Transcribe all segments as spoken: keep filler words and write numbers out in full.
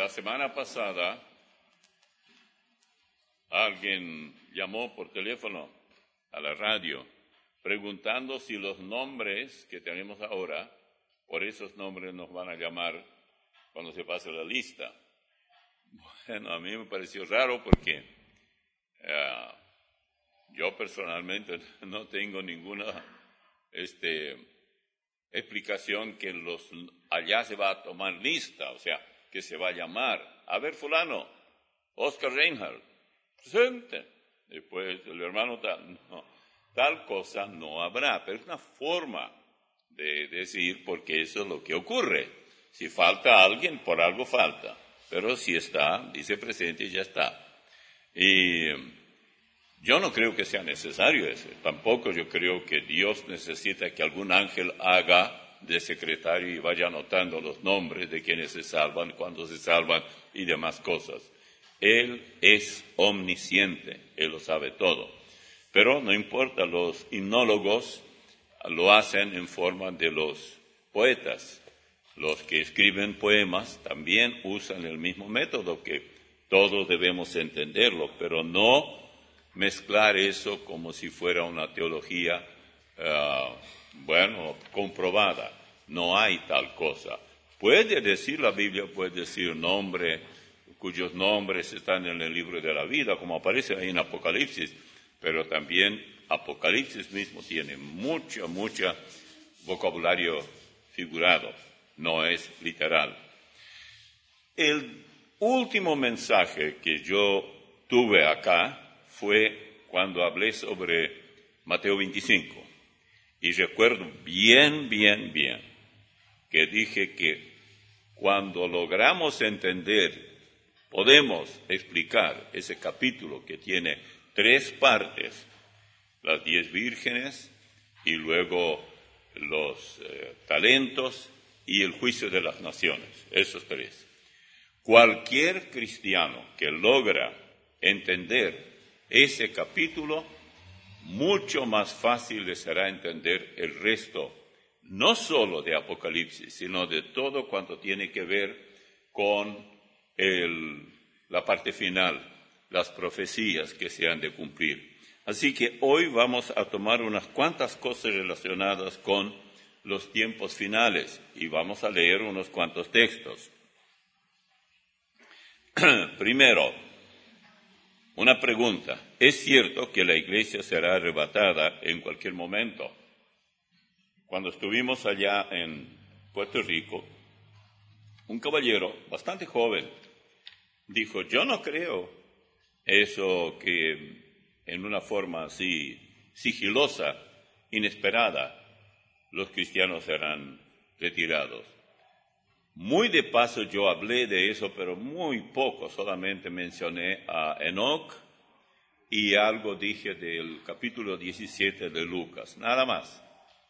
La semana pasada alguien llamó por teléfono a la radio preguntando si los nombres que tenemos ahora, por esos nombres nos van a llamar cuando se pase la lista. Bueno, a mí me pareció raro porque uh, yo personalmente no tengo ninguna este, explicación que los allá se va a tomar lista, o sea, que se va a llamar, a ver fulano, Oscar Reinhardt, presente. Después el hermano tal, no, tal cosa no habrá, pero es una forma de decir porque eso es lo que ocurre. Si falta alguien, por algo falta, pero si está, dice presente y ya está. Y yo no creo que sea necesario eso, tampoco yo creo que Dios necesita que algún ángel haga de secretario y vaya anotando los nombres de quienes se salvan, cuándo se salvan y demás cosas. Él es omnisciente, Él lo sabe todo. Pero no importa, los himnólogos lo hacen en forma de los poetas. Los que escriben poemas también usan el mismo método, que todos debemos entenderlo, pero no mezclar eso como si fuera una teología uh, bueno, comprobada. No hay tal cosa. Puede decir la Biblia, puede decir nombre, cuyos nombres están en el libro de la vida, como aparece ahí en Apocalipsis, pero también Apocalipsis mismo tiene mucho, mucho vocabulario figurado, no es literal. El último mensaje que yo tuve acá fue cuando hablé sobre Mateo veinticinco. Y recuerdo bien, bien, bien, que dije que cuando logramos entender, podemos explicar ese capítulo que tiene tres partes, las diez vírgenes y luego los eh, talentos y el juicio de las naciones, esos tres. Cualquier cristiano que logra entender ese capítulo, mucho más fácil le será entender el resto, no solo de Apocalipsis, sino de todo cuanto tiene que ver con el, la parte final, las profecías que se han de cumplir. Así que hoy vamos a tomar unas cuantas cosas relacionadas con los tiempos finales y vamos a leer unos cuantos textos. Primero, una pregunta. ¿Es cierto que la iglesia será arrebatada en cualquier momento? Cuando estuvimos allá en Puerto Rico, un caballero bastante joven dijo, yo no creo eso que en una forma así sigilosa, inesperada, los cristianos serán retirados. Muy de paso yo hablé de eso, pero muy poco, solamente mencioné a Enoc y algo dije del capítulo diecisiete de Lucas, nada más.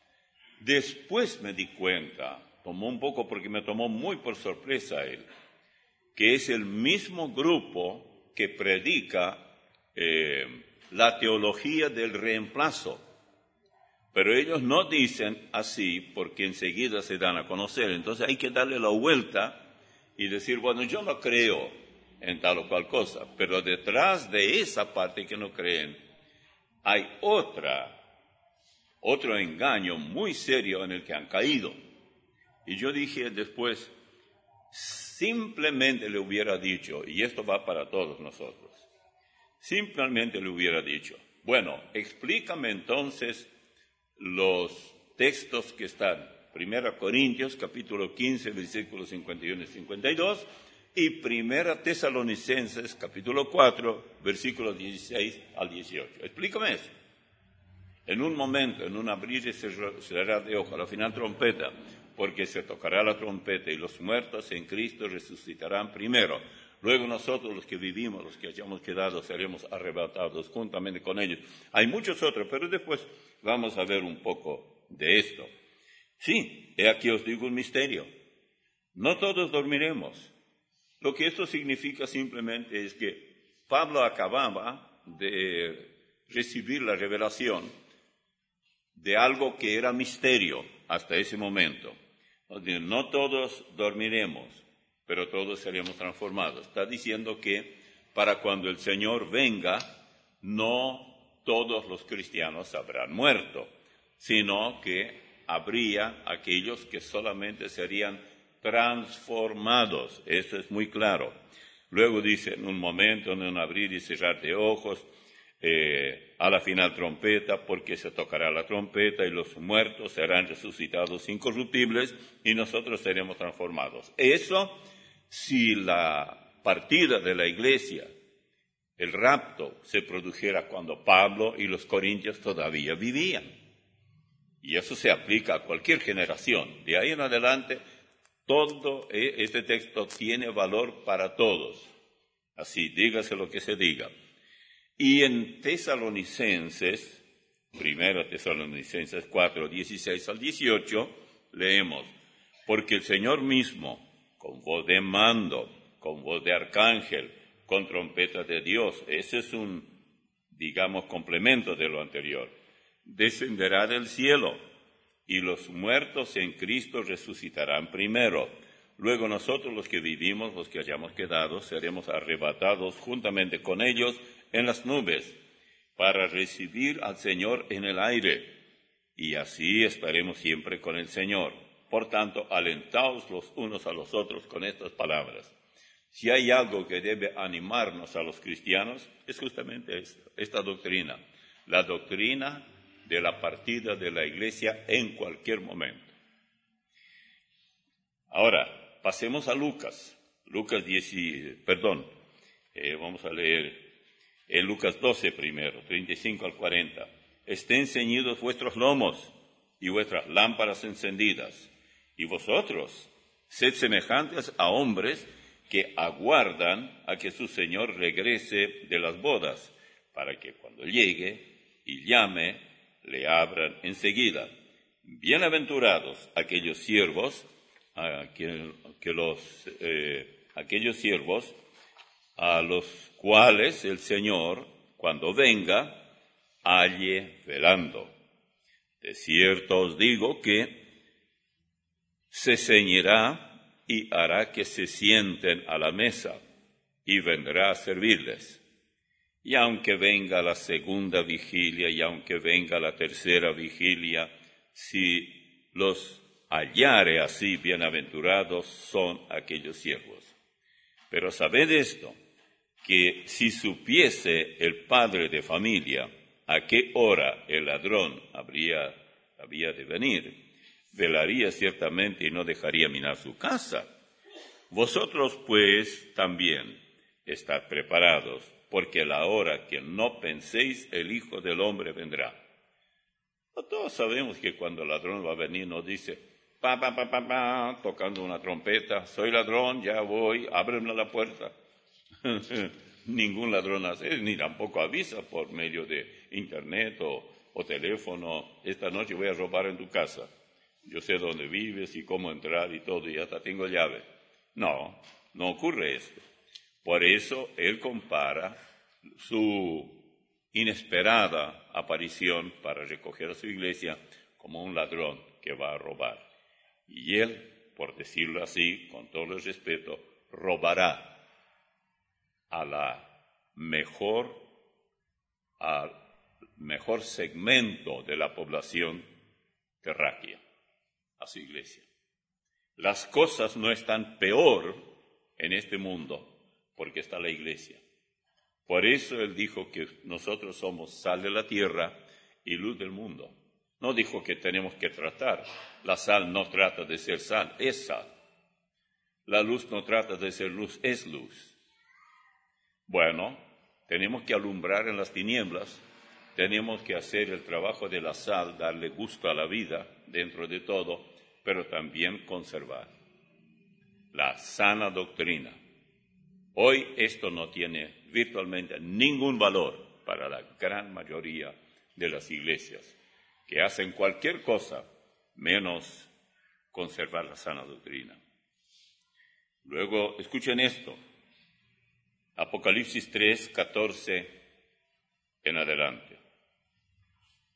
Después me di cuenta, tomó un poco porque me tomó muy por sorpresa él, que es el mismo grupo que predica eh, la teología del reemplazo. Pero ellos no dicen así porque enseguida se dan a conocer. Entonces hay que darle la vuelta y decir, bueno, yo no creo en tal o cual cosa, pero detrás de esa parte que no creen hay otra, otro engaño muy serio en el que han caído. Y yo dije después, simplemente le hubiera dicho, y esto va para todos nosotros, simplemente le hubiera dicho, bueno, explícame entonces los textos que están, Primera Corintios, capítulo quince, versículos cincuenta y uno y cincuenta y dos, y Primera Tesalonicenses, capítulo cuatro, versículos dieciséis al dieciocho. Explícame eso. En un momento, en un abrir y cerrar de ojos, a la final trompeta, porque se tocará la trompeta y los muertos en Cristo resucitarán primero. Luego nosotros, los que vivimos, los que hayamos quedado, seremos arrebatados juntamente con ellos. Hay muchos otros, pero después vamos a ver un poco de esto. Sí, he aquí os digo un misterio. No todos dormiremos. Lo que esto significa simplemente es que Pablo acababa de recibir la revelación de algo que era misterio hasta ese momento. No todos dormiremos, pero todos seremos transformados. Está diciendo que para cuando el Señor venga, no todos los cristianos habrán muerto, sino que habría aquellos que solamente serían transformados. Eso es muy claro. Luego dice, en un momento, en un abrir y cerrar de ojos, eh, a la final trompeta, porque se tocará la trompeta y los muertos serán resucitados incorruptibles y nosotros seremos transformados. Eso, si la partida de la iglesia, el rapto, se produjera cuando Pablo y los corintios todavía vivían. Y eso se aplica a cualquier generación. De ahí en adelante, todo este texto tiene valor para todos. Así, dígase lo que se diga. Y en Tesalonicenses, primero Tesalonicenses cuatro, dieciséis al dieciocho, leemos, porque el Señor mismo, con voz de mando, con voz de arcángel, con trompeta de Dios, ese es un, digamos, complemento de lo anterior, descenderá del cielo, y los muertos en Cristo resucitarán primero. Luego nosotros los que vivimos, los que hayamos quedado, seremos arrebatados juntamente con ellos en las nubes, para recibir al Señor en el aire, y así estaremos siempre con el Señor. Por tanto, alentaos los unos a los otros con estas palabras. Si hay algo que debe animarnos a los cristianos, es justamente esta, esta doctrina, la doctrina de la partida de la iglesia en cualquier momento. Ahora, pasemos a Lucas. Lucas diez, perdón, eh, vamos a leer en Lucas doce primero, treinta y cinco al cuarenta. Estén ceñidos vuestros lomos y vuestras lámparas encendidas, y vosotros sed semejantes a hombres que aguardan a que su Señor regrese de las bodas, para que cuando llegue y llame, le abran enseguida. Bienaventurados aquellos siervos, a que, que los, eh, aquellos siervos a los cuales el Señor, cuando venga, halle velando. De cierto os digo que se ceñirá y hará que se sienten a la mesa, y vendrá a servirles. Y aunque venga la segunda vigilia, y aunque venga la tercera vigilia, si los hallare así, bienaventurados son aquellos siervos. Pero sabed esto, que si supiese el padre de familia a qué hora el ladrón habría, había de venir, velaría ciertamente y no dejaría minar su casa. Vosotros, pues, también estad preparados, porque la hora que no penséis el Hijo del Hombre vendrá. Todos sabemos que cuando el ladrón va a venir nos dice, pa, pa, pa, pa, pa, tocando una trompeta, soy ladrón, ya voy, ábreme la puerta. Ningún ladrón hace, ni tampoco avisa por medio de internet o, o teléfono, esta noche voy a robar en tu casa. Yo sé dónde vives y cómo entrar y todo, y hasta tengo llave. No, no ocurre esto. Por eso él compara su inesperada aparición para recoger a su iglesia como un ladrón que va a robar. Y él, por decirlo así, con todo el respeto, robará a la mejor, al mejor segmento de la población terráquea, a su iglesia. Las cosas no están peor en este mundo porque está la iglesia. Por eso él dijo que nosotros somos sal de la tierra y luz del mundo. No dijo que tenemos que tratar. La sal no trata de ser sal, es sal. La luz no trata de ser luz, es luz. Bueno, tenemos que alumbrar en las tinieblas, tenemos que hacer el trabajo de la sal, darle gusto a la vida dentro de todo, pero también conservar la sana doctrina. Hoy esto no tiene virtualmente ningún valor para la gran mayoría de las iglesias, que hacen cualquier cosa menos conservar la sana doctrina. Luego, escuchen esto. Apocalipsis tres, catorce en adelante.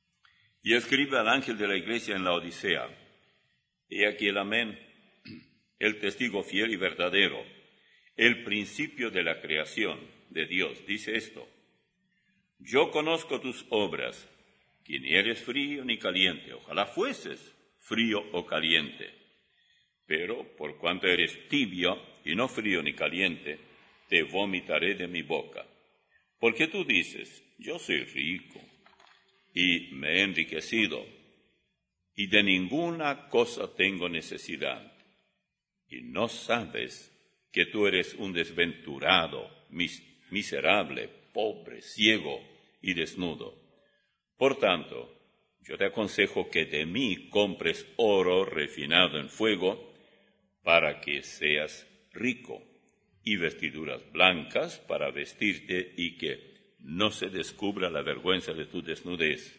Y escribe al ángel de la iglesia en la Odisea, he aquí el amén, el testigo fiel y verdadero, el principio de la creación de Dios, dice esto: yo conozco tus obras, que ni eres frío ni caliente, ojalá fueses frío o caliente. Pero por cuanto eres tibio y no frío ni caliente, te vomitaré de mi boca. Porque tú dices: yo soy rico y me he enriquecido, y de ninguna cosa tengo necesidad. Y no sabes que tú eres un desventurado, mis, miserable, pobre, ciego y desnudo. Por tanto, yo te aconsejo que de mí compres oro refinado en fuego, para que seas rico, y vestiduras blancas para vestirte, y que no se descubra la vergüenza de tu desnudez.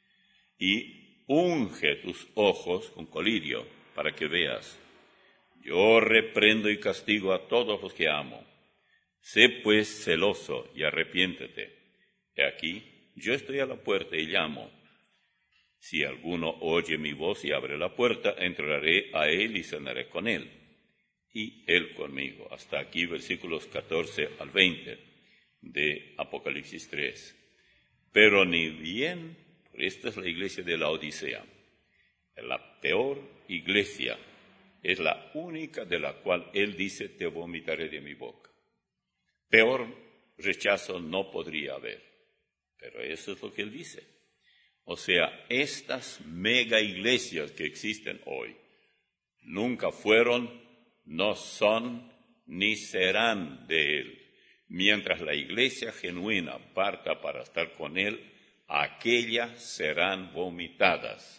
Y unge tus ojos con colirio, para que veas. Yo reprendo y castigo a todos los que amo. Sé pues celoso y arrepiéntete. He aquí, yo estoy a la puerta y llamo. Si alguno oye mi voz y abre la puerta, entraré a él y cenaré con él, y él conmigo. Hasta aquí versículos catorce al veinte de Apocalipsis tres. Pero ni bien, esta es la iglesia de la Odisea, la peor iglesia, es la única de la cual él dice: te vomitaré de mi boca. Peor rechazo no podría haber, pero eso es lo que él dice. O sea, estas mega iglesias que existen hoy nunca fueron, no son, ni serán de él. Mientras la iglesia genuina parta para estar con él, aquellas serán vomitadas.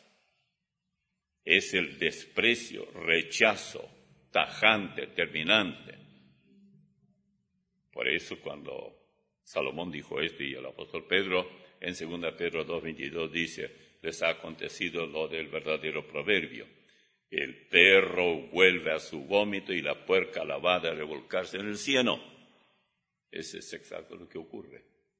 Es el desprecio, rechazo, tajante, terminante. Por eso cuando Salomón dijo esto, y el apóstol Pedro en segunda Pedro dos veintidós dice: les ha acontecido lo del verdadero proverbio: el perro vuelve a su vómito y la puerca lavada a revolcarse en el cieno. Ese es exacto lo que ocurre.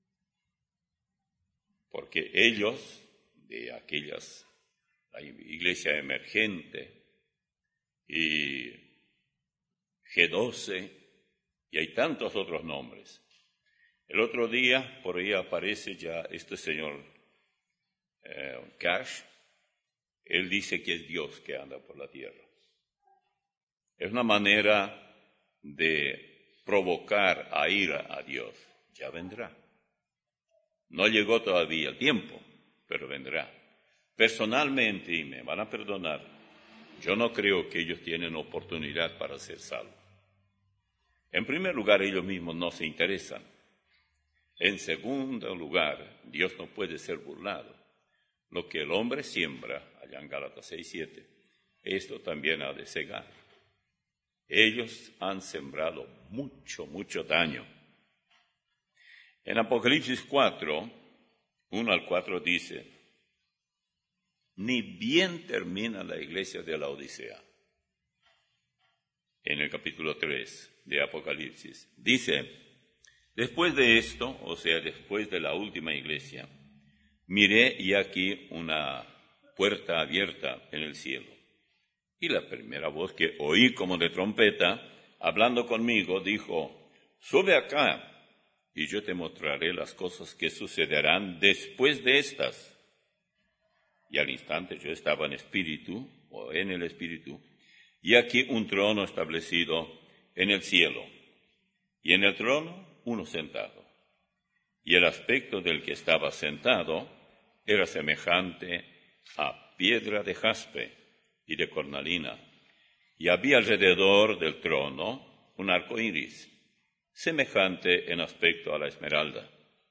Porque ellos, de aquellas, la iglesia emergente y G doce, y hay tantos otros nombres. El otro día, por ahí aparece ya este señor eh, Cash. Él dice que es Dios que anda por la tierra. Es una manera de provocar a ira a Dios. Ya vendrá. No llegó todavía el tiempo, pero vendrá. Personalmente, y me van a perdonar, yo no creo que ellos tienen oportunidad para ser salvos. En primer lugar, ellos mismos no se interesan. En segundo lugar, Dios no puede ser burlado. Lo que el hombre siembra, allá en Gálatas seis siete, esto también ha de segar. Ellos han sembrado mucho, mucho daño. En Apocalipsis cuatro, uno al cuatro dice: ni bien termina la iglesia de la Odisea. En el capítulo tres de Apocalipsis dice: después de esto, o sea, después de la última iglesia, miré y aquí una puerta abierta en el cielo. Y la primera voz que oí como de trompeta, hablando conmigo, dijo: sube acá, y yo te mostraré las cosas que sucederán después de estas. Y al instante yo estaba en espíritu, o en el espíritu, y aquí un trono establecido en el cielo, y en el trono uno sentado. Y el aspecto del que estaba sentado era semejante a piedra de jaspe y de cornalina, y había alrededor del trono un arco iris, semejante en aspecto a la esmeralda.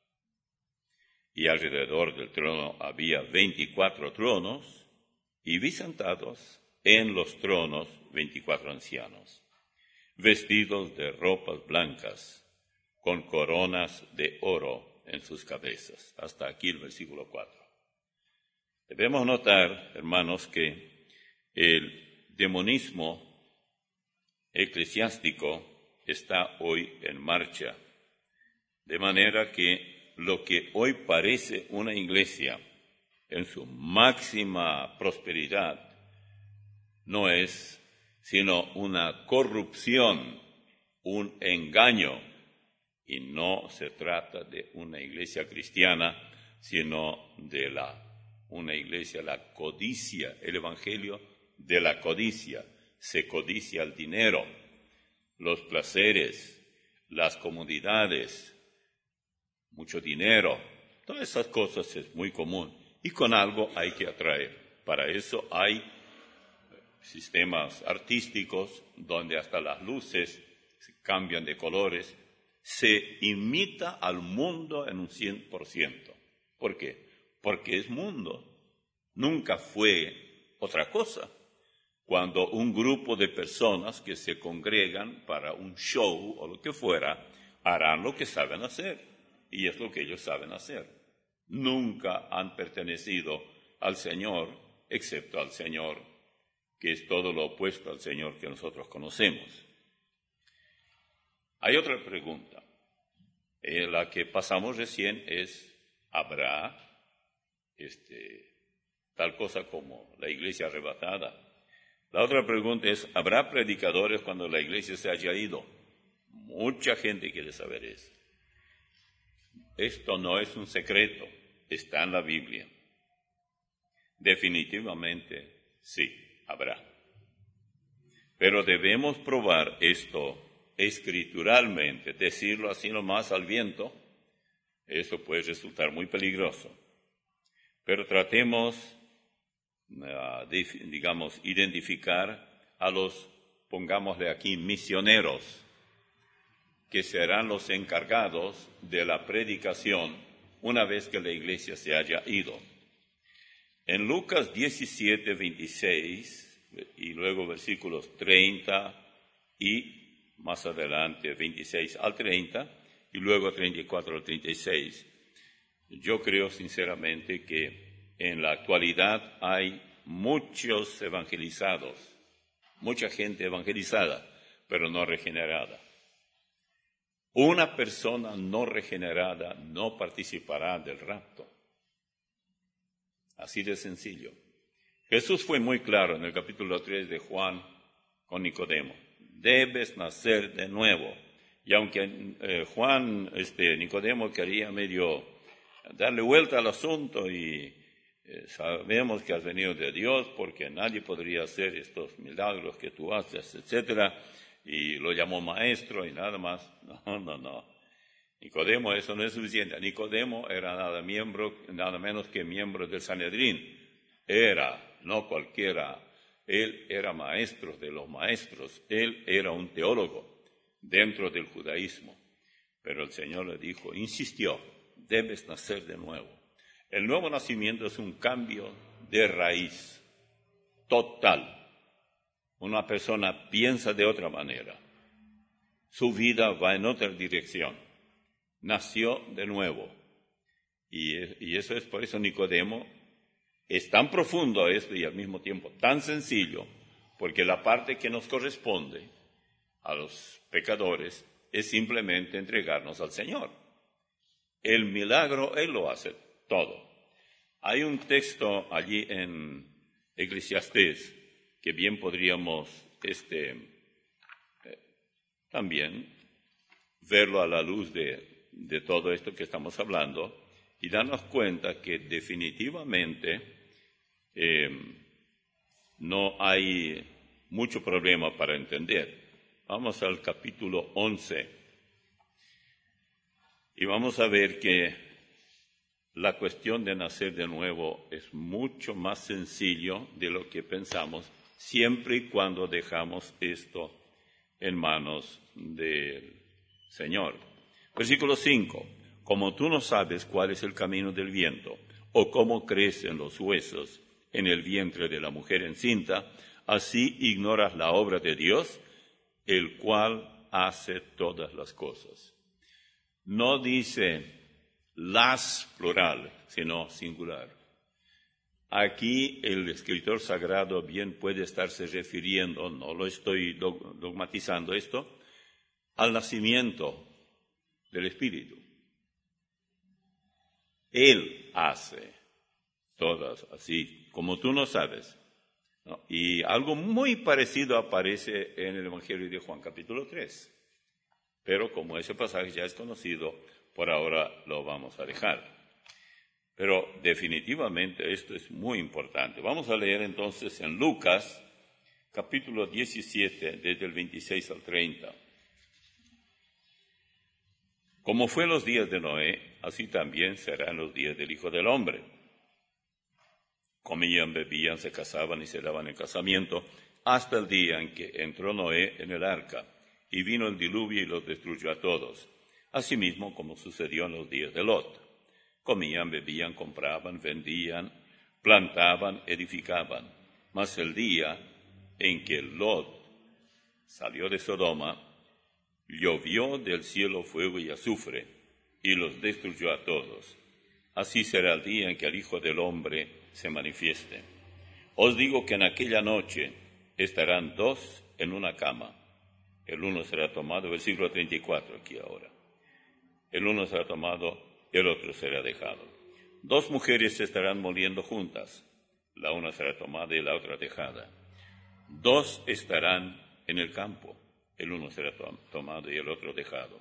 Y alrededor del trono había veinticuatro tronos, y vi sentados en los tronos veinticuatro ancianos, vestidos de ropas blancas, con coronas de oro en sus cabezas. Hasta aquí el versículo cuatro. Debemos notar, hermanos, que el demonismo eclesiástico está hoy en marcha, de manera que lo que hoy parece una iglesia en su máxima prosperidad no es sino una corrupción, un engaño. Y no se trata de una iglesia cristiana, sino de la, una iglesia, la codicia, el evangelio de la codicia. Se codicia el dinero, los placeres, las comodidades, mucho dinero. Todas esas cosas es muy común y con algo hay que atraer. Para eso hay sistemas artísticos donde hasta las luces cambian de colores. Se imita al mundo en un cien por ciento. ¿Por qué? Porque es mundo. Nunca fue otra cosa. Cuando un grupo de personas que se congregan para un show o lo que fuera, harán lo que saben hacer. Y es lo que ellos saben hacer. Nunca han pertenecido al Señor, excepto al Señor, que es todo lo opuesto al Señor que nosotros conocemos. Hay otra pregunta. Eh, la que pasamos recién es, ¿habrá este, tal cosa como la iglesia arrebatada? La otra pregunta es, ¿habrá predicadores cuando la iglesia se haya ido? Mucha gente quiere saber eso. Esto no es un secreto, está en la Biblia. Definitivamente sí, habrá. Pero debemos probar esto escrituralmente. Decirlo así nomás al viento, eso puede resultar muy peligroso. Pero tratemos, uh, de, digamos, identificar a los, pongámosle aquí, misioneros, que serán los encargados de la predicación una vez que la iglesia se haya ido. En Lucas diecisiete, veintiséis, y luego versículos treinta y más adelante veintiséis al treinta, y luego treinta y cuatro al treinta y seis, yo creo sinceramente que en la actualidad hay muchos evangelizados, mucha gente evangelizada, pero no regenerada. Una persona no regenerada no participará del rapto. Así de sencillo. Jesús fue muy claro en el capítulo tres de Juan con Nicodemo. Debes nacer de nuevo. Y aunque eh, Juan, este, Nicodemo quería medio darle vuelta al asunto y eh, sabemos que has venido de Dios porque nadie podría hacer estos milagros que tú haces, etcétera, y lo llamó maestro y nada más. No, no, no. Nicodemo, eso no es suficiente. Nicodemo era nada, miembro, nada menos que miembro del Sanedrín. Era, no cualquiera, él era maestro de los maestros. Él era un teólogo dentro del judaísmo. Pero el Señor le dijo, insistió, debes nacer de nuevo. El nuevo nacimiento es un cambio de raíz total. Una persona piensa de otra manera. Su vida va en otra dirección. Nació de nuevo. Y, y eso es por eso Nicodemo es tan profundo esto y al mismo tiempo tan sencillo, porque la parte que nos corresponde a los pecadores es simplemente entregarnos al Señor. El milagro, Él lo hace todo. Hay un texto allí en Eclesiastés que bien podríamos este, eh, también verlo a la luz de, de todo esto que estamos hablando y darnos cuenta que definitivamente eh, no hay mucho problema para entender. Vamos al capítulo once y vamos a ver que la cuestión de nacer de nuevo es mucho más sencillo de lo que pensamos, siempre y cuando dejamos esto en manos del Señor. Versículo cinco. Como tú no sabes cuál es el camino del viento, o cómo crecen los huesos en el vientre de la mujer encinta, así ignoras la obra de Dios, el cual hace todas las cosas. No dice las plural, sino singular. Aquí el escritor sagrado bien puede estarse refiriendo, no lo estoy dogmatizando esto, al nacimiento del Espíritu. Él hace todas así, como tú no sabes. ¿no? Y algo muy parecido aparece en el Evangelio de Juan capítulo tres. Pero como ese pasaje ya es conocido, por ahora lo vamos a dejar. Pero definitivamente esto es muy importante. Vamos a leer entonces en Lucas capítulo diecisiete, desde el veintiséis al treinta. Como fue en los días de Noé, así también será en los días del Hijo del Hombre. Comían, bebían, se casaban y se daban en casamiento, hasta el día en que entró Noé en el arca, y vino el diluvio y los destruyó a todos. Asimismo, como sucedió en los días de Lot. Comían, bebían, compraban, vendían, plantaban, edificaban. Mas el día en que Lot salió de Sodoma, llovió del cielo fuego y azufre, y los destruyó a todos. Así será el día en que el Hijo del Hombre se manifieste. Os digo que en aquella noche estarán dos en una cama. El uno será tomado, versículo treinta y cuatro aquí ahora. El uno será tomado, el otro será dejado. Dos mujeres se estarán moliendo juntas. La una será tomada y la otra dejada. Dos estarán en el campo. El uno será tomado y el otro dejado.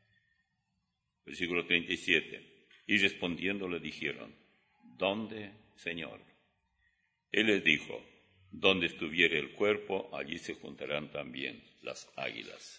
Versículo treinta y siete. Y respondiendo le dijeron, ¿dónde, Señor? Él les dijo, donde estuviere el cuerpo, allí se juntarán también las águilas.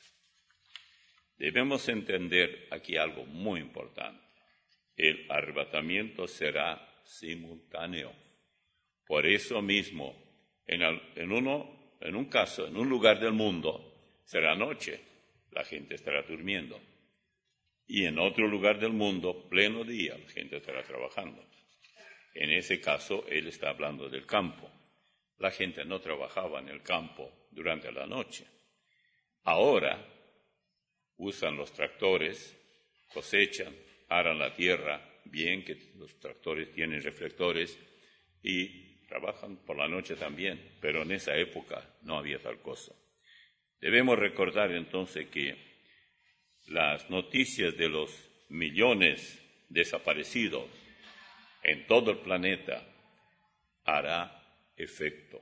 Debemos entender aquí algo muy importante. El arrebatamiento será simultáneo. Por eso mismo, en, el, en, uno, en un caso, en un lugar del mundo, será noche, la gente estará durmiendo. Y en otro lugar del mundo, pleno día, la gente estará trabajando. En ese caso, él está hablando del campo. La gente no trabajaba en el campo durante la noche. Ahora usan los tractores, cosechan, aran la tierra, bien que los tractores tienen reflectores y trabajan por la noche también, pero en esa época no había tal cosa. Debemos recordar entonces que las noticias de los millones desaparecidos en todo el planeta hará efecto.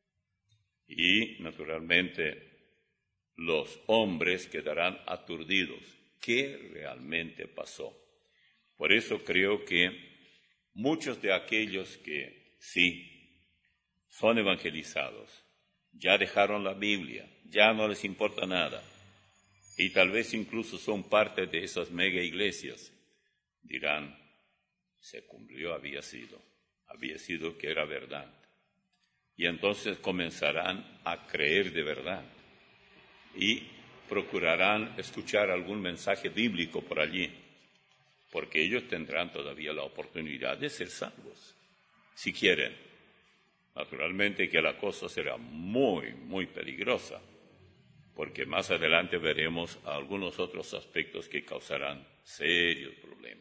Y, naturalmente, los hombres quedarán aturdidos. ¿Qué realmente pasó? Por eso creo que muchos de aquellos que sí son evangelizados, ya dejaron la Biblia, ya no les importa nada, y tal vez incluso son parte de esas mega iglesias, dirán, se cumplió, había sido, había sido que era verdad. Y entonces comenzarán a creer de verdad y procurarán escuchar algún mensaje bíblico por allí, porque ellos tendrán todavía la oportunidad de ser salvos, si quieren. Naturalmente que la cosa será muy, muy peligrosa, porque más adelante veremos algunos otros aspectos que causarán serios problemas.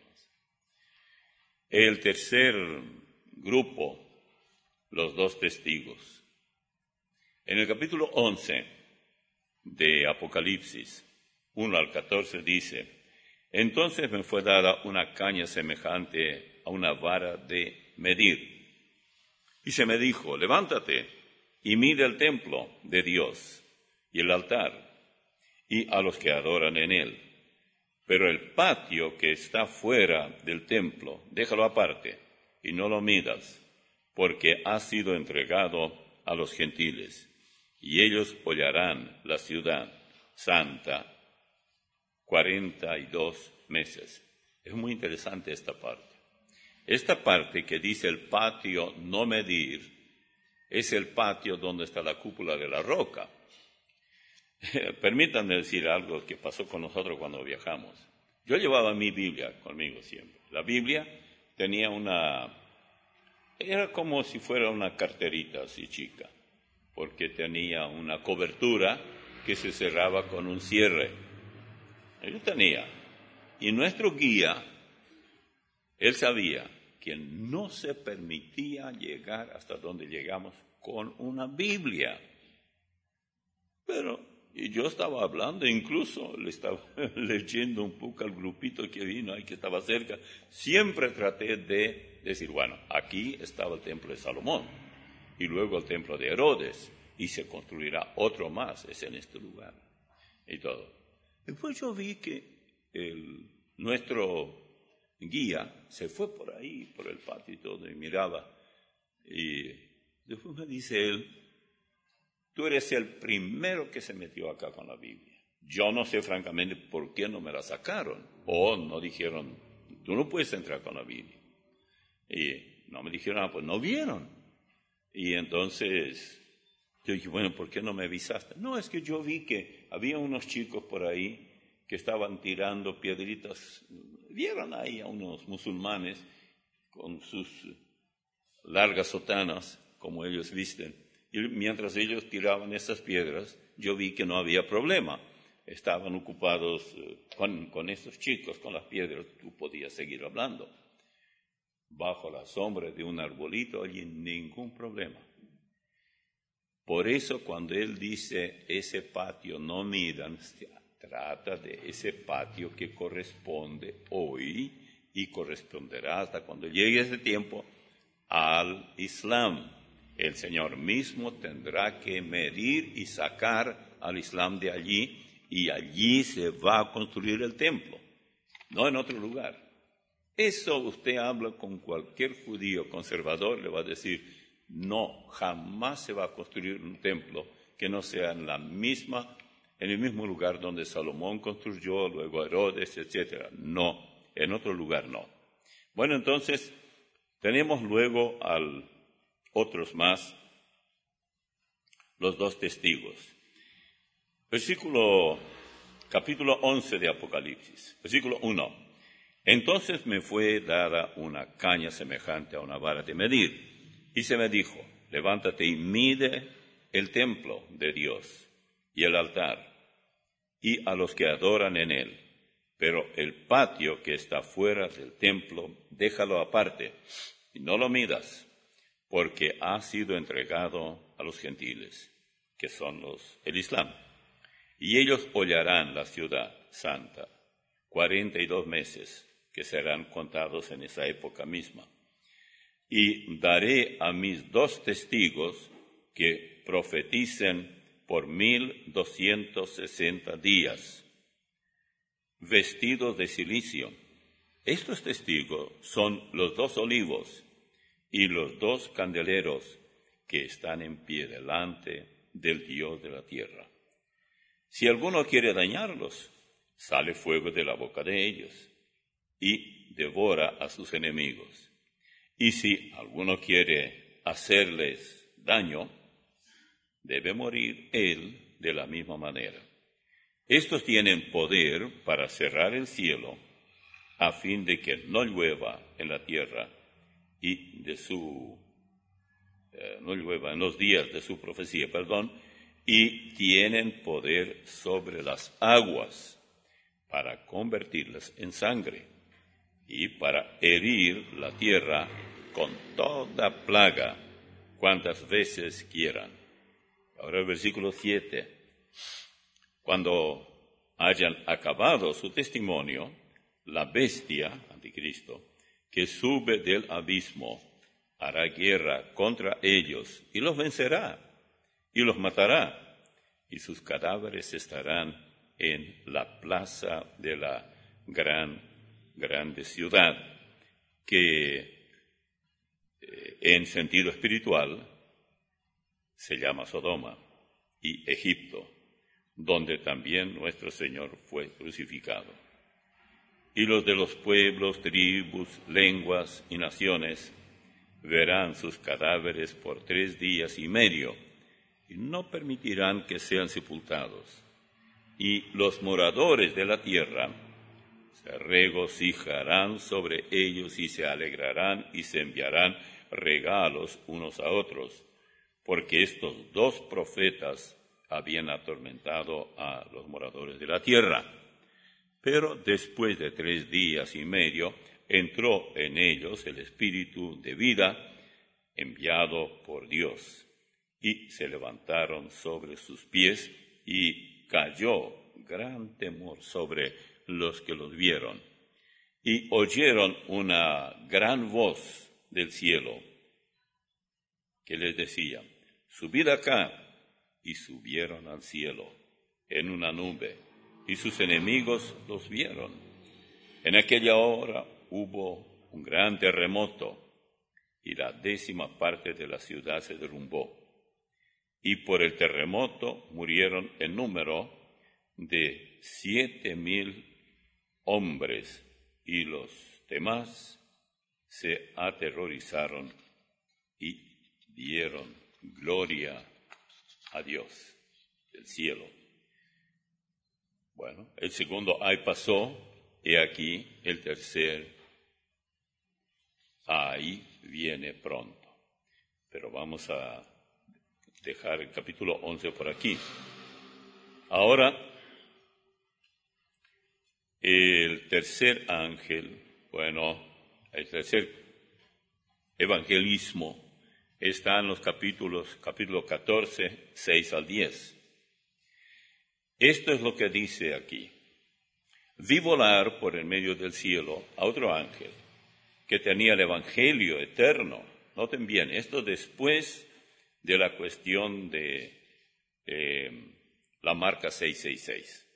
El tercer grupo, los dos testigos. En el capítulo once de Apocalipsis, uno al catorce, dice, entonces me fue dada una caña semejante a una vara de medir. Y se me dijo, levántate y mide el templo de Dios y el altar y a los que adoran en él. Pero el patio que está fuera del templo, déjalo aparte y no lo midas, porque ha sido entregado a los gentiles, y ellos hollarán la ciudad santa cuarenta y dos meses. Es muy interesante esta parte. Esta parte que dice el patio no medir, es el patio donde está la cúpula de la roca. Permítanme decir algo que pasó con nosotros cuando viajamos. Yo llevaba mi Biblia conmigo siempre. La Biblia tenía una, era como si fuera una carterita así chica, porque tenía una cobertura que se cerraba con un cierre. Yo tenía. Y nuestro guía, él sabía que no se permitía llegar hasta donde llegamos con una Biblia. Pero y yo estaba hablando, incluso le estaba leyendo un poco al grupito que vino ahí, que estaba cerca. Siempre traté de decir, bueno, aquí estaba el templo de Salomón. y luego el templo de Herodes, y se construirá otro más, es en este lugar, y todo. Después yo vi que el, nuestro guía se fue por ahí, por el patio y todo, y miraba, y después me dice él, tú eres el primero que se metió acá con la Biblia. Yo no sé francamente por qué no me la sacaron, o no dijeron, tú no puedes entrar con la Biblia. Y no me dijeron, ah, pues no vieron. Y entonces yo dije, bueno, ¿por qué no me avisaste? No, es que yo vi que había unos chicos por ahí que estaban tirando piedritas. Vieron ahí a unos musulmanes con sus largas sotanas, como ellos visten. Y mientras ellos tiraban esas piedras, yo vi que no había problema. Estaban ocupados eh, con, con estos chicos, con las piedras, tú podías seguir hablando. Bajo la sombra de un arbolito, allí ningún problema. Por eso cuando él dice, ese patio no midan, se trata de ese patio que corresponde hoy y corresponderá hasta cuando llegue ese tiempo al Islam. El Señor mismo tendrá que medir y sacar al Islam de allí, y allí se va a construir el templo, no en otro lugar. Eso usted habla con cualquier judío conservador, le va a decir, no, jamás se va a construir un templo que no sea en la misma, en el mismo lugar donde Salomón construyó, luego Herodes, etcétera. No, en otro lugar no. Bueno, entonces, tenemos luego al otros más, los dos testigos. Versículo, capítulo once de Apocalipsis, versículo uno. Entonces me fue dada una caña semejante a una vara de medir, y se me dijo, levántate y mide el templo de Dios y el altar, y a los que adoran en él, pero el patio que está fuera del templo, déjalo aparte, y no lo midas, porque ha sido entregado a los gentiles, que son los, el Islam. Y ellos hollarán la ciudad santa cuarenta y dos meses, que serán contados en esa época misma. Y daré a mis dos testigos que profeticen por mil doscientos sesenta días, vestidos de silicio. Estos testigos son los dos olivos y los dos candeleros que están en pie delante del Dios de la tierra. Si alguno quiere dañarlos, sale fuego de la boca de ellos y devora a sus enemigos. Y si alguno quiere hacerles daño, debe morir él de la misma manera. Estos tienen poder para cerrar el cielo, a fin de que no llueva en la tierra y de su eh, no llueva en los días de su profecía, perdón, y tienen poder sobre las aguas para convertirlas en sangre y para herir la tierra con toda plaga cuantas veces quieran. Ahora el versículo siete. Cuando hayan acabado su testimonio, la bestia, anticristo, que sube del abismo, hará guerra contra ellos y los vencerá y los matará, y sus cadáveres estarán en la plaza de la gran, grande ciudad, que eh, en sentido espiritual se llama Sodoma y Egipto, donde también nuestro Señor fue crucificado. Y los de los pueblos, tribus, lenguas y naciones verán sus cadáveres por tres días y medio, y no permitirán que sean sepultados. Y los moradores de la tierra se regocijarán sobre ellos y se alegrarán y se enviarán regalos unos a otros, porque estos dos profetas habían atormentado a los moradores de la tierra. Pero después de tres días y medio entró en ellos el espíritu de vida enviado por Dios, y se levantaron sobre sus pies, y cayó gran temor sobre los que los vieron. Y oyeron una gran voz del cielo que les decía: subid acá. Y subieron al cielo en una nube, y sus enemigos los vieron. En aquella hora hubo un gran terremoto, y la décima parte de la ciudad se derrumbó. Y por el terremoto murieron en número de siete mil hombres, y los demás se aterrorizaron y dieron gloria a Dios del cielo. Bueno, el segundo ay pasó, y aquí el tercer ay viene pronto. Pero vamos a dejar el capítulo once por aquí. Ahora, el tercer ángel, bueno, el tercer evangelismo está en los capítulos, capítulo catorce, seis al diez. Esto es lo que dice aquí. Vi volar por el medio del cielo a otro ángel que tenía el evangelio eterno. Noten bien, esto después de la cuestión de eh, la marca seiscientos sesenta y seis.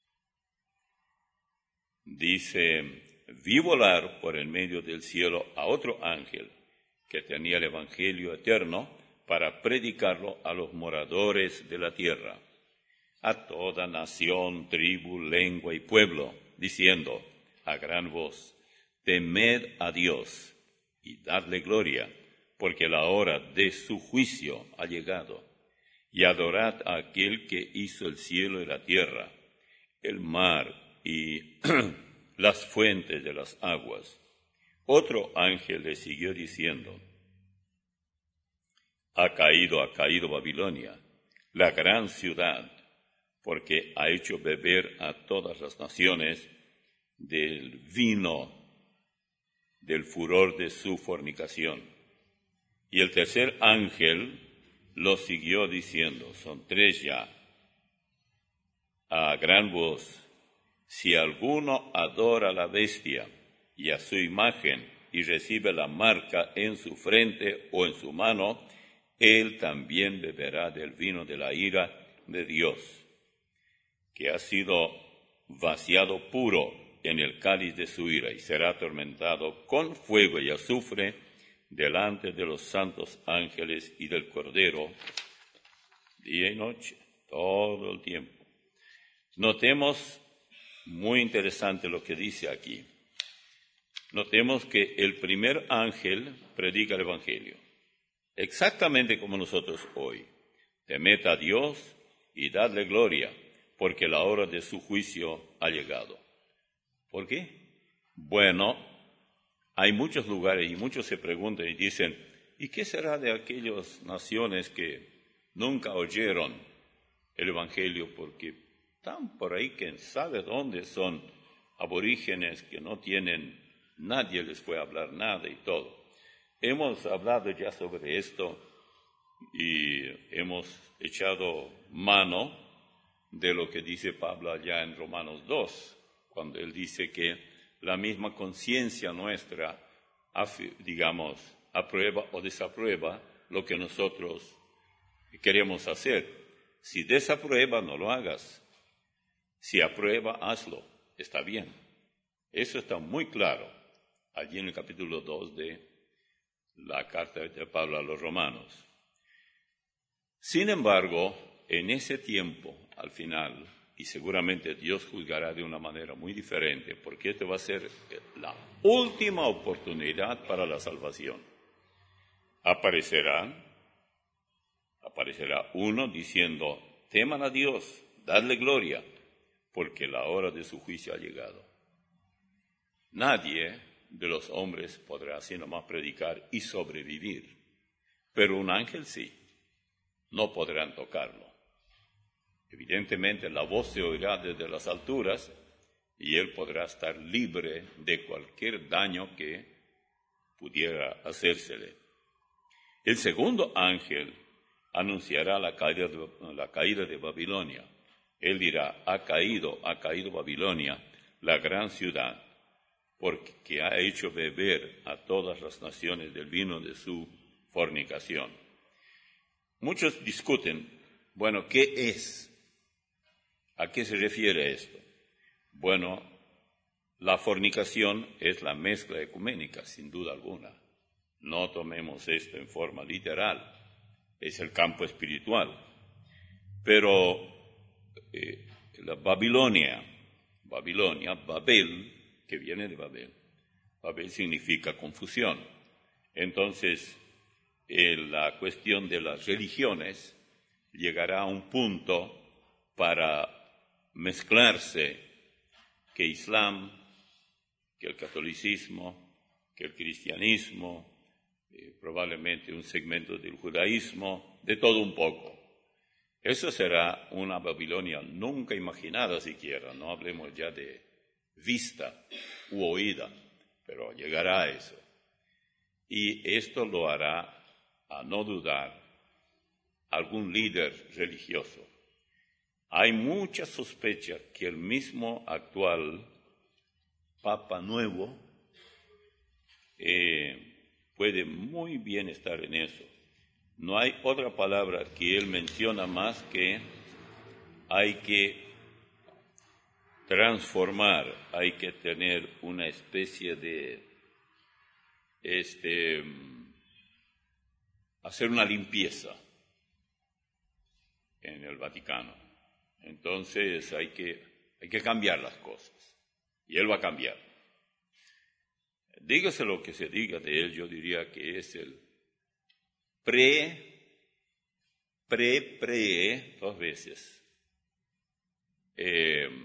Dice, vi volar por el medio del cielo a otro ángel que tenía el evangelio eterno para predicarlo a los moradores de la tierra, a toda nación, tribu, lengua y pueblo, diciendo a gran voz: temed a Dios y dadle gloria, porque la hora de su juicio ha llegado, y adorad a aquel que hizo el cielo y la tierra, el mar y las fuentes de las aguas. Otro ángel le siguió diciendo: ha caído, ha caído Babilonia, la gran ciudad, porque ha hecho beber a todas las naciones del vino del furor de su fornicación. Y el tercer ángel lo siguió diciendo, son tres ya, a gran voz: si alguno adora a la bestia y a su imagen y recibe la marca en su frente o en su mano, él también beberá del vino de la ira de Dios, que ha sido vaciado puro en el cáliz de su ira, y será atormentado con fuego y azufre delante de los santos ángeles y del Cordero, día y noche, todo el tiempo. Notemos, muy interesante lo que dice aquí. Notemos que el primer ángel predica el Evangelio, exactamente como nosotros hoy. Temed a Dios y dadle gloria, porque la hora de su juicio ha llegado. ¿Por qué? Bueno, hay muchos lugares y muchos se preguntan y dicen, ¿y qué será de aquellas naciones que nunca oyeron el Evangelio? Porque están por ahí, quién sabe dónde, son aborígenes que no tienen, nadie les fue a hablar nada y todo. Hemos hablado ya sobre esto y hemos echado mano de lo que dice Pablo allá en Romanos dos, cuando él dice que la misma conciencia nuestra, digamos, aprueba o desaprueba lo que nosotros queremos hacer. Si desaprueba, no lo hagas. Si aprueba, hazlo. Está bien. Eso está muy claro allí en el capítulo dos de la carta de Pablo a los romanos. Sin embargo, en ese tiempo, al final, y seguramente Dios juzgará de una manera muy diferente, porque esta va a ser la última oportunidad para la salvación. Aparecerá, aparecerá uno diciendo, teman a Dios, dadle gloria, porque la hora de su juicio ha llegado. Nadie de los hombres podrá así nomás predicar y sobrevivir, pero un ángel sí, no podrán tocarlo. Evidentemente la voz se oirá desde las alturas y él podrá estar libre de cualquier daño que pudiera hacérsele. El segundo ángel anunciará la caída de, la caída de Babilonia. Él dirá, ha caído, ha caído Babilonia, la gran ciudad, porque ha hecho beber a todas las naciones del vino de su fornicación. Muchos discuten, bueno, ¿qué es? ¿A qué se refiere esto? Bueno, la fornicación es la mezcla ecuménica, sin duda alguna. No tomemos esto en forma literal, es el campo espiritual. Pero eh, la Babilonia, Babilonia, Babel, que viene de Babel, Babel significa confusión. Entonces, eh, la cuestión de las religiones llegará a un punto para mezclarse que Islam, que el catolicismo, que el cristianismo, eh, probablemente un segmento del judaísmo, de todo un poco. Eso será una Babilonia nunca imaginada siquiera, no hablemos ya de vista u oída, pero llegará a eso. Y esto lo hará, a no dudar, algún líder religioso. Hay mucha sospecha que el mismo actual Papa Nuevo eh, puede muy bien estar en eso. No hay otra palabra que él menciona más que hay que transformar, hay que tener una especie de, este, hacer una limpieza en el Vaticano. Entonces hay que, hay que cambiar las cosas. Y él va a cambiar. Dígase lo que se diga de él, yo diría que es el pre, pre, pre, dos veces, eh,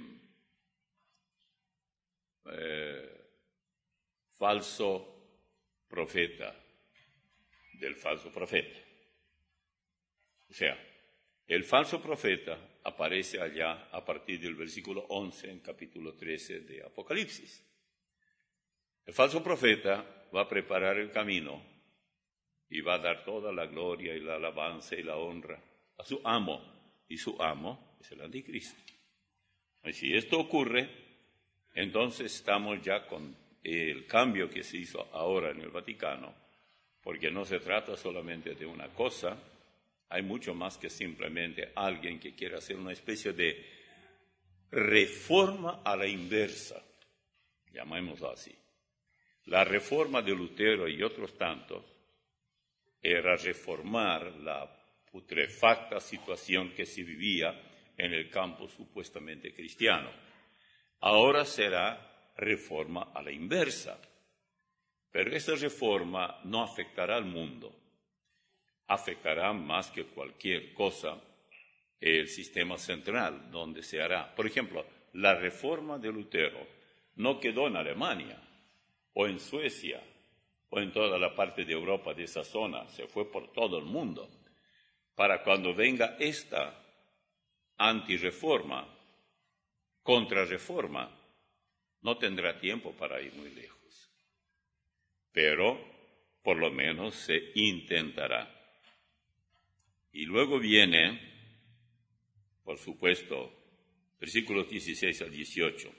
eh, falso profeta del falso profeta. O sea, el falso profeta aparece allá a partir del versículo once en capítulo trece de Apocalipsis. El falso profeta va a preparar el camino y va a dar toda la gloria y la alabanza y la honra a su amo, y su amo es el anticristo. Y si esto ocurre, entonces estamos ya con el cambio que se hizo ahora en el Vaticano, porque no se trata solamente de una cosa, hay mucho más que simplemente alguien que quiera hacer una especie de reforma a la inversa, llamémoslo así. La reforma de Lutero y otros tantos era reformar la putrefacta situación que se vivía en el campo supuestamente cristiano. Ahora será reforma a la inversa, pero esa reforma no afectará al mundo, afectará más que cualquier cosa el sistema central donde se hará. Por ejemplo, la reforma de Lutero no quedó en Alemania o en Suecia o en toda la parte de Europa de esa zona, se fue por todo el mundo. Para cuando venga esta antirreforma, contrarreforma, no tendrá tiempo para ir muy lejos. Pero por lo menos se intentará. Y luego viene, por supuesto, versículos dieciséis al dieciocho.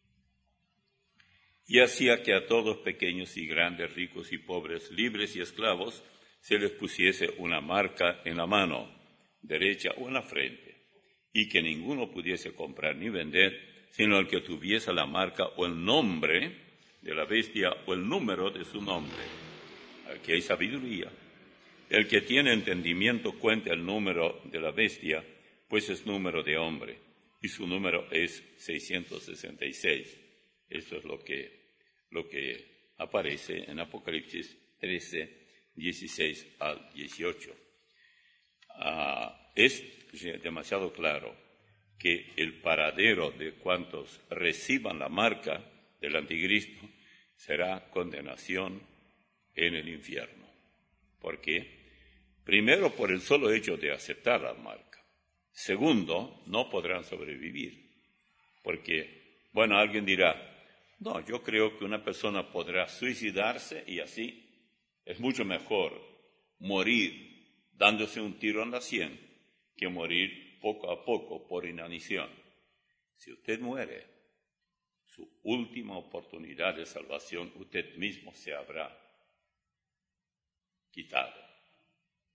Y hacía que a todos, pequeños y grandes, ricos y pobres, libres y esclavos, se les pusiese una marca en la mano derecha o en la frente, y que ninguno pudiese comprar ni vender, sino el que tuviese la marca o el nombre de la bestia o el número de su nombre. Aquí hay sabiduría. El que tiene entendimiento cuenta el número de la bestia, pues es número de hombre, y su número es seiscientos sesenta y seis. Esto es lo que, lo que aparece en Apocalipsis trece, dieciséis al dieciocho. Ah, es demasiado claro que el paradero de cuantos reciban la marca del anticristo será condenación en el infierno. ¿Por qué? Primero, por el solo hecho de aceptar la marca. Segundo, no podrán sobrevivir. Porque, bueno, alguien dirá, no, yo creo que una persona podrá suicidarse y así es mucho mejor morir dándose un tiro en la sien que morir poco a poco por inanición. Si usted muere, su última oportunidad de salvación usted mismo se habrá quitado.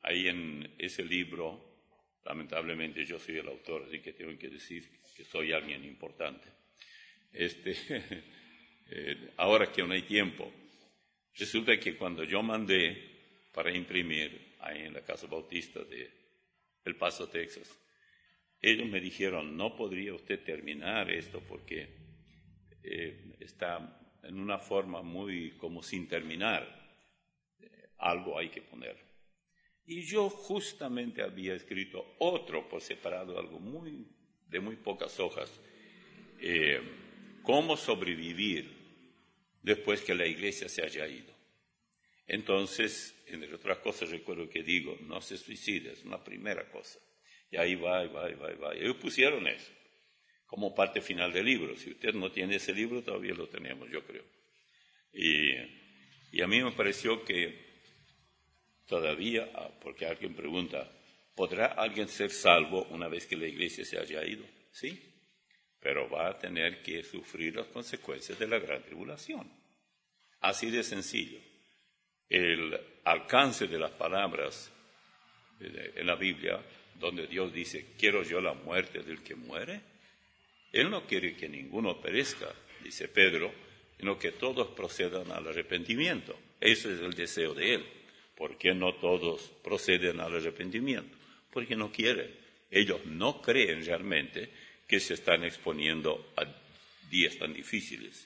ahí en ese libro, lamentablemente yo soy el autor, así que tengo que decir que soy alguien importante. Este, eh, ahora que no hay tiempo, resulta que cuando yo mandé para imprimir ahí en la Casa Bautista de El Paso, Texas, ellos me dijeron, no podría usted terminar esto porque eh, está en una forma muy como sin terminar, eh, algo hay que poner. Y yo justamente había escrito otro por separado, algo muy de muy pocas hojas, eh, cómo sobrevivir después que la iglesia se haya ido. Entonces, entre otras cosas, recuerdo que digo, no se suicide, es una primera cosa. Y ahí va, y va, y va, y va. Y ellos pusieron eso como parte final del libro. Si usted no tiene ese libro, todavía lo tenemos, yo creo. Y, y a mí me pareció que todavía, porque alguien pregunta, ¿podrá alguien ser salvo una vez que la iglesia se haya ido? Sí, pero va a tener que sufrir las consecuencias de la gran tribulación. Así de sencillo. El alcance de las palabras en la Biblia, donde Dios dice, quiero yo la muerte del que muere, Él no quiere que ninguno perezca, dice Pedro, sino que todos procedan al arrepentimiento. Ese es el deseo de Él. ¿Por qué no todos proceden al arrepentimiento? Porque no quieren. Ellos no creen realmente que se están exponiendo a días tan difíciles.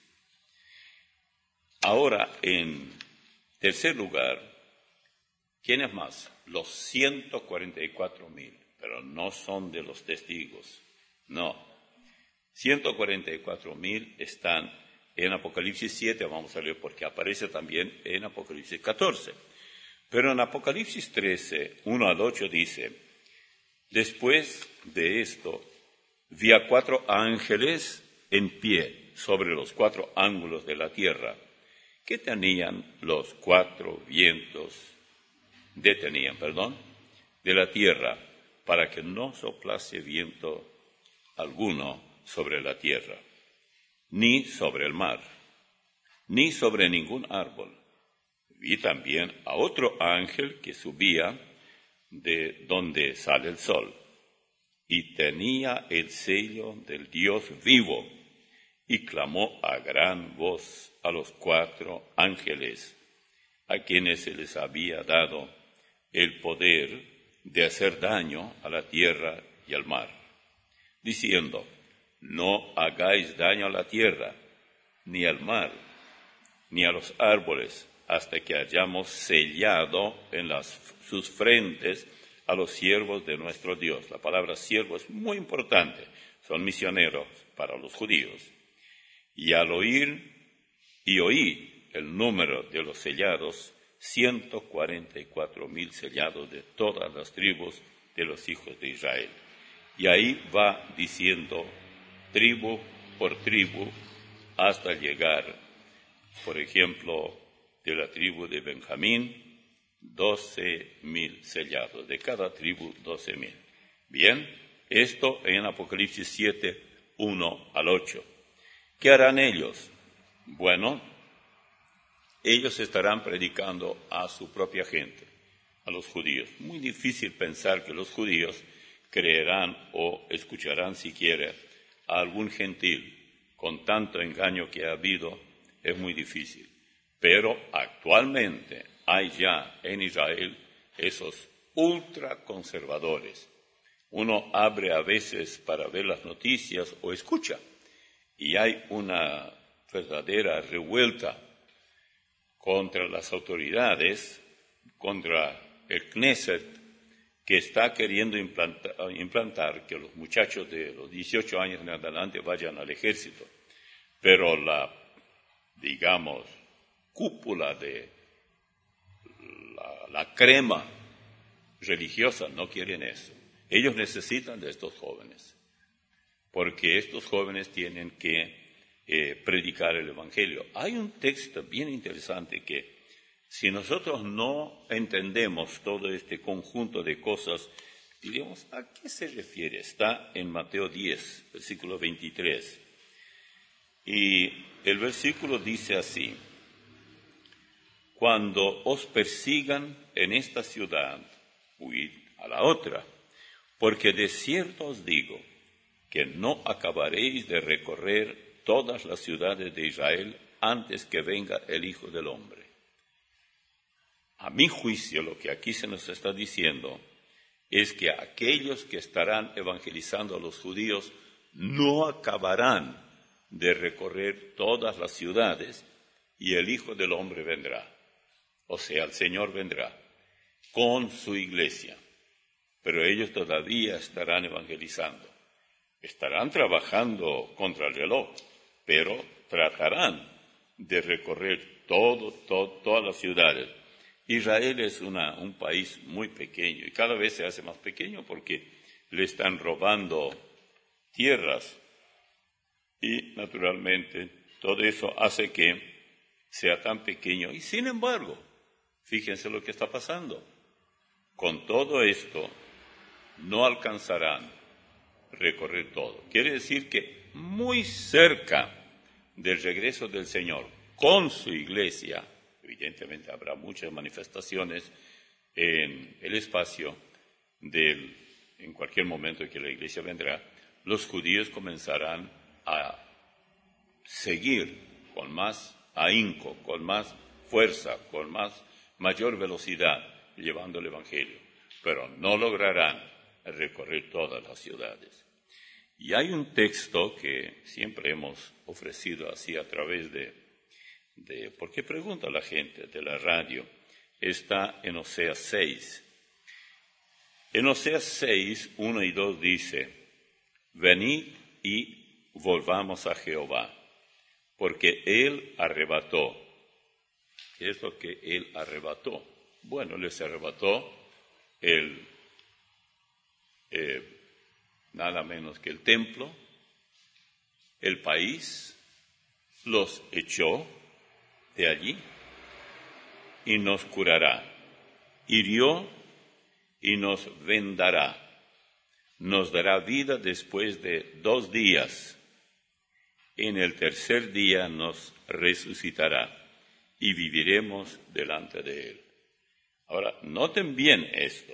Ahora, en tercer lugar, ¿quiénes más? Los ciento cuarenta y cuatro mil, pero no son de los testigos, no. ciento cuarenta y cuatro mil están en Apocalipsis siete, vamos a leer porque aparece también en Apocalipsis catorce. Pero en Apocalipsis trece, uno al ocho dice, después de esto, vi a cuatro ángeles en pie sobre los cuatro ángulos de la tierra, que tenían los cuatro vientos, detenían, perdón, de la tierra, para que no soplase viento alguno sobre la tierra, ni sobre el mar, ni sobre ningún árbol. Vi también a otro ángel que subía de donde sale el sol, y tenía el sello del Dios vivo, y clamó a gran voz a los cuatro ángeles, a quienes se les había dado el poder de hacer daño a la tierra y al mar, diciendo, no hagáis daño a la tierra, ni al mar, ni a los árboles, hasta que hayamos sellado en las, sus frentes a los siervos de nuestro Dios. La palabra siervo es muy importante, son misioneros para los judíos. Y al oír y oí el número de los sellados, ciento cuarenta y cuatro mil sellados de todas las tribus de los hijos de Israel. Y ahí va diciendo tribu por tribu hasta llegar, por ejemplo, de la tribu de Benjamín, doce mil sellados, de cada tribu doce mil. Bien, esto en Apocalipsis siete, uno al ocho. ¿Qué harán ellos? Bueno, ellos estarán predicando a su propia gente, a los judíos. Muy difícil pensar que los judíos creerán o escucharán siquiera a algún gentil. Con tanto engaño que ha habido, es muy difícil. Pero actualmente hay ya en Israel esos ultraconservadores. Uno abre a veces para ver las noticias o escucha, y hay una verdadera revuelta contra las autoridades, contra el Knesset, que está queriendo implantar, implantar que los muchachos de los dieciocho años en adelante vayan al ejército. Pero la, digamos, cúpula de la, la crema religiosa no quieren eso. Ellos necesitan de estos jóvenes, porque estos jóvenes tienen que eh, predicar el Evangelio. Hay un texto bien interesante que, si nosotros no entendemos todo este conjunto de cosas, diríamos, ¿a qué se refiere? Está en Mateo diez, versículo veintitrés. Y el versículo dice así: cuando os persigan en esta ciudad huid a la otra. Porque de cierto os digo que no acabaréis de recorrer todas las ciudades de Israel antes que venga el Hijo del Hombre. A mi juicio, lo que aquí se nos está diciendo es que aquellos que estarán evangelizando a los judíos no acabarán de recorrer todas las ciudades y el Hijo del Hombre vendrá. O sea, el Señor vendrá con su iglesia. Pero ellos todavía estarán evangelizando. Estarán trabajando contra el reloj, pero tratarán de recorrer todo, todo, todas las ciudades. Israel es una, un país muy pequeño y cada vez se hace más pequeño porque le están robando tierras y naturalmente todo eso hace que sea tan pequeño. Y sin embargo, fíjense lo que está pasando. Con todo esto no alcanzarán recorrer todo. Quiere decir que muy cerca del regreso del Señor con su iglesia, evidentemente habrá muchas manifestaciones en el espacio del, en cualquier momento que la iglesia vendrá, los judíos comenzarán a seguir con más ahínco, con más fuerza, con más mayor velocidad, llevando el Evangelio, pero no lograrán recorrer todas las ciudades. Y hay un texto que siempre hemos ofrecido así a través de, de porque pregunta la gente de la radio, está en Oseas seis. En Oseas seis, uno y dos dice, venid y volvamos a Jehová, porque Él arrebató. ¿Qué es lo que Él arrebató? Bueno, les arrebató el, eh, nada menos que el templo, el país, los echó de allí y nos curará. Hirió y nos vendará. Nos dará vida después de dos días. En el tercer día nos resucitará y viviremos delante de Él. Ahora, noten bien esto.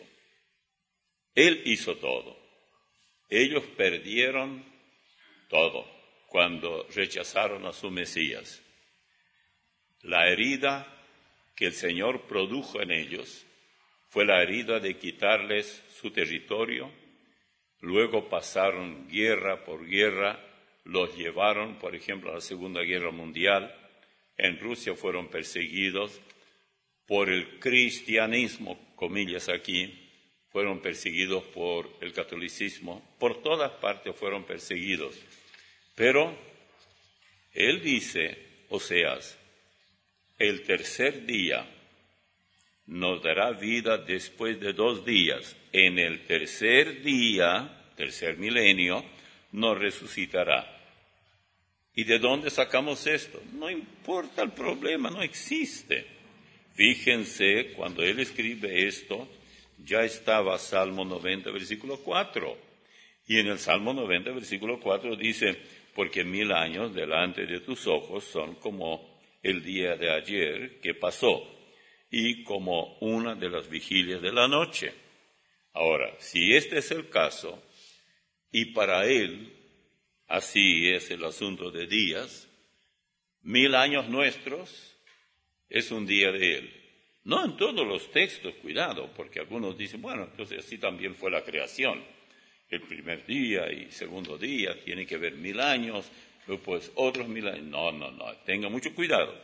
Él hizo todo. Ellos perdieron todo cuando rechazaron a su Mesías. La herida que el Señor produjo en ellos fue la herida de quitarles su territorio. Luego pasaron guerra por guerra, los llevaron, por ejemplo, a la Segunda Guerra Mundial. En Rusia fueron perseguidos por el cristianismo, comillas aquí, fueron perseguidos por el catolicismo, por todas partes fueron perseguidos. Pero él dice, Oseas, el tercer día nos dará vida después de dos días. En el tercer día, tercer milenio, nos resucitará. ¿Y de dónde sacamos esto? No importa el problema, no existe. Fíjense, cuando él escribe esto, ya estaba Salmo noventa, versículo cuatro. Y en el Salmo noventa, versículo cuatro dice, porque mil años delante de tus ojos son como el día de ayer que pasó, y como una de las vigilias de la noche. Ahora, si este es el caso, y para él así es el asunto de días, mil años nuestros es un día de él. No en todos los textos, cuidado, porque algunos dicen, bueno, entonces así también fue la creación. El primer día y segundo día tiene que ver mil años, pues otros mil años. No, no, no, tenga mucho cuidado.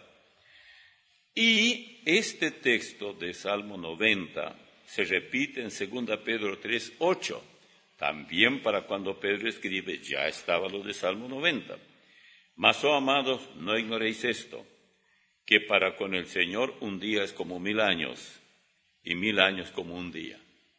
Y este texto de Salmo noventa se repite en segunda Pedro tres, ocho. También para cuando Pedro escribe, ya estaba lo de Salmo noventa. Mas, oh amados, no ignoréis esto, que para con el Señor un día es como mil años, y mil años como un día.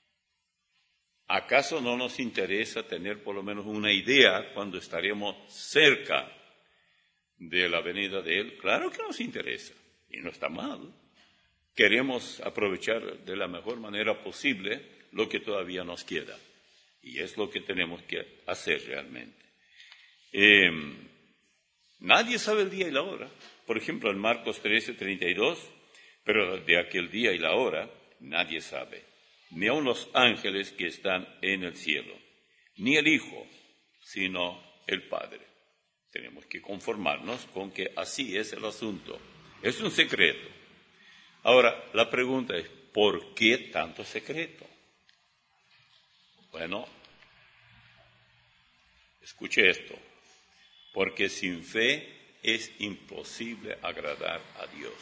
¿Acaso no nos interesa tener por lo menos una idea cuando estaremos cerca de la venida de Él? Claro que nos interesa, y no está mal. Queremos aprovechar de la mejor manera posible lo que todavía nos queda, y es lo que tenemos que hacer realmente. Eh, nadie sabe el día y la hora. Por ejemplo, en Marcos trece, treinta y dos, pero de aquel día y la hora nadie sabe. ni aun los ángeles que están en el cielo, ni el Hijo, sino el Padre. Tenemos que conformarnos con que así es el asunto. Es un secreto. Ahora, la pregunta es, ¿por qué tanto secreto? Bueno, escuche esto. Porque sin fe es imposible agradar a Dios.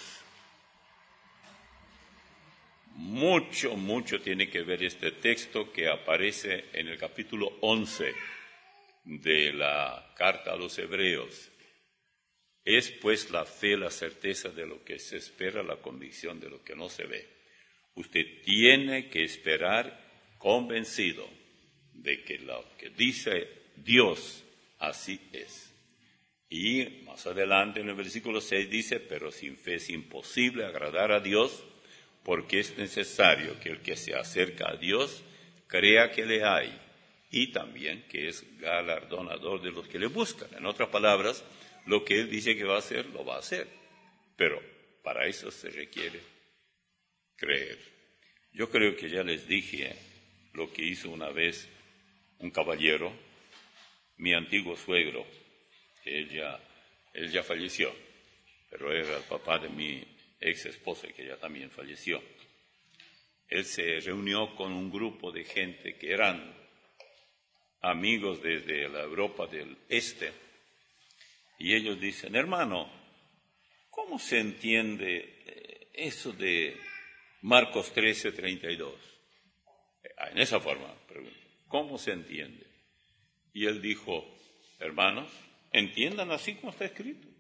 Mucho, mucho tiene que ver este texto que aparece en el capítulo once de la carta a los Hebreos. Es pues la fe, la certeza de lo que se espera, la convicción de lo que no se ve. Usted tiene que esperar convencido de que lo que dice Dios así es. Y más adelante en el versículo seis dice, pero sin fe es imposible agradar a Dios, porque es necesario que el que se acerca a Dios crea que le hay y también que es galardonador de los que le buscan. En otras palabras, lo que Él dice que va a hacer, lo va a hacer. Pero para eso se requiere creer. Yo creo que ya les dije lo que hizo una vez un caballero, mi antiguo suegro. Él ya, él ya falleció, pero era el papá de mi ex esposa, que ya también falleció. Él se reunió con un grupo de gente que eran amigos desde la Europa del Este, y ellos dicen, hermano, ¿cómo se entiende eso de Marcos trece, treinta y dos? En esa forma, pregunto, ¿cómo se entiende? Y él dijo, hermanos, entiendan así como está escrito.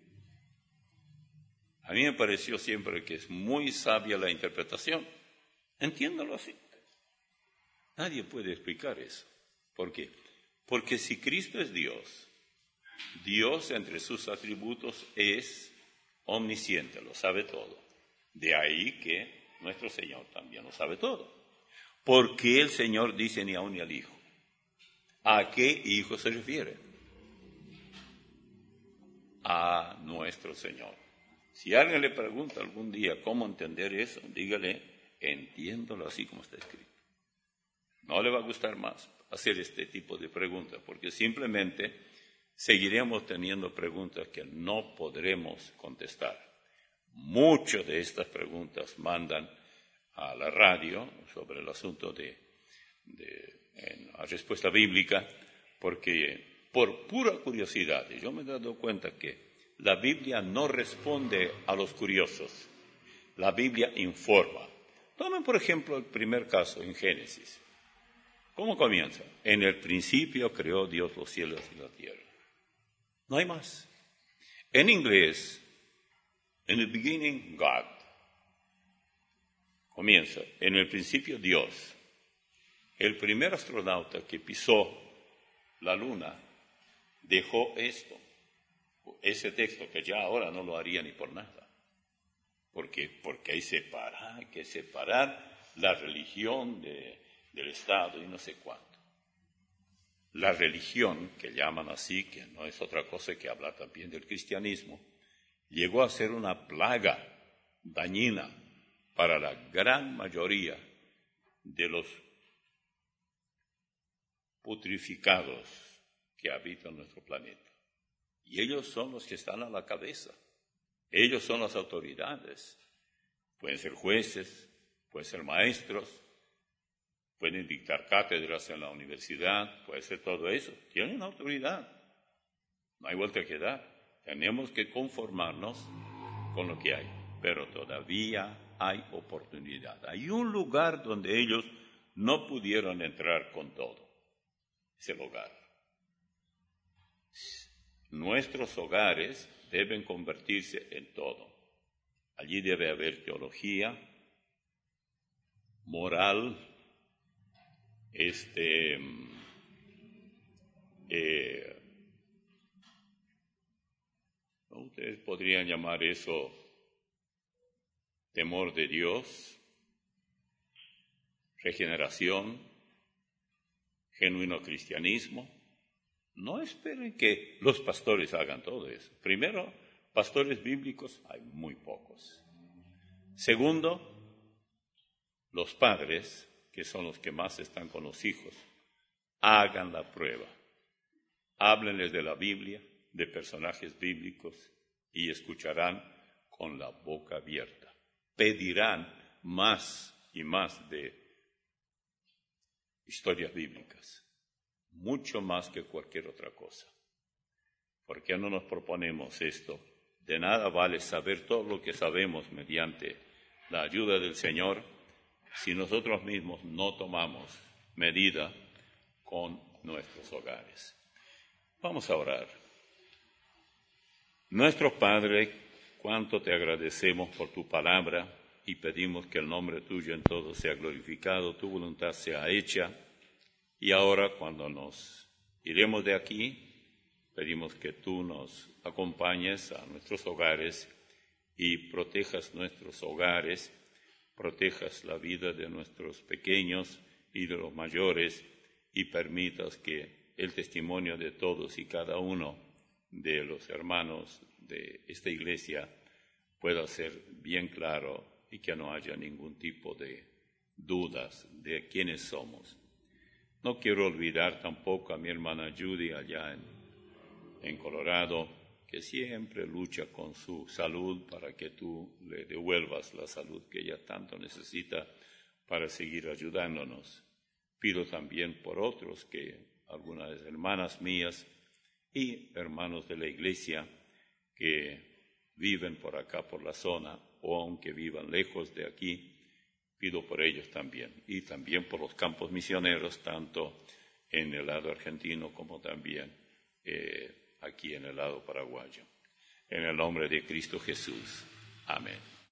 A mí me pareció siempre que es muy sabia la interpretación. Entiéndalo así. Nadie puede explicar eso. ¿Por qué? Porque si Cristo es Dios, Dios entre sus atributos es omnisciente, lo sabe todo. De ahí que nuestro Señor también lo sabe todo. ¿Por qué el Señor dice ni aun ni al Hijo? ¿A qué Hijo se refiere? A nuestro Señor. Si alguien le pregunta algún día cómo entender eso, dígale, entiéndolo así como está escrito. No le va a gustar más hacer este tipo de preguntas, porque simplemente seguiremos teniendo preguntas que no podremos contestar. Muchas de estas preguntas mandan a la radio sobre el asunto de, de en la respuesta bíblica, porque por pura curiosidad, y yo me he dado cuenta que la Biblia no responde a los curiosos, la Biblia informa. Tomen, por ejemplo, el primer caso en Génesis. ¿Cómo comienza? En el principio creó Dios los cielos y la tierra. No hay más. En inglés, in the beginning, God. Comienza, en el principio, Dios. El primer astronauta que pisó la luna dejó esto, ese texto que ya ahora no lo haría ni por nada. ¿Por qué? Porque hay, separar, hay que separar la religión de, del Estado y no sé cuánto. La religión, que llaman así, que no es otra cosa que hablar también del cristianismo, llegó a ser una plaga dañina para la gran mayoría de los putrificados que habitan nuestro planeta. Y ellos son los que están a la cabeza. Ellos son las autoridades. Pueden ser jueces, pueden ser maestros, pueden dictar cátedras en la universidad, puede ser todo eso. Tienen autoridad. No hay vuelta que dar. Tenemos que conformarnos con lo que hay. Pero todavía hay oportunidad. Hay un lugar donde ellos no pudieron entrar con todo. Es el hogar. Nuestros hogares deben convertirse en todo. Allí debe haber teología, moral, este, eh, ustedes podrían llamar eso temor de Dios, regeneración, genuino cristianismo. No esperen que los pastores hagan todo eso. Primero, pastores bíblicos hay muy pocos. Segundo, los padres que son los que más están con los hijos, hagan la prueba. Háblenles de la Biblia, de personajes bíblicos, y escucharán con la boca abierta. Pedirán más y más de historias bíblicas, mucho más que cualquier otra cosa. ¿Por qué no nos proponemos esto? De nada vale saber todo lo que sabemos mediante la ayuda del Señor si nosotros mismos no tomamos medida con nuestros hogares. Vamos a orar. Nuestro Padre, cuánto te agradecemos por tu palabra y pedimos que el nombre tuyo en todo sea glorificado, tu voluntad sea hecha. Y ahora, cuando nos iremos de aquí, pedimos que tú nos acompañes a nuestros hogares y protejas nuestros hogares, protejas la vida de nuestros pequeños y de los mayores y permitas que el testimonio de todos y cada uno de los hermanos de esta iglesia pueda ser bien claro y que no haya ningún tipo de dudas de quiénes somos. No quiero olvidar tampoco a mi hermana Judy allá en, en Colorado, que siempre lucha con su salud para que tú le devuelvas la salud que ella tanto necesita para seguir ayudándonos. Pido también por otros que algunas hermanas mías y hermanos de la iglesia que viven por acá, por la zona, o aunque vivan lejos de aquí, pido por ellos también. Y también por los campos misioneros, tanto en el lado argentino como también eh, aquí en el lado paraguayo. En el nombre de Cristo Jesús. Amén.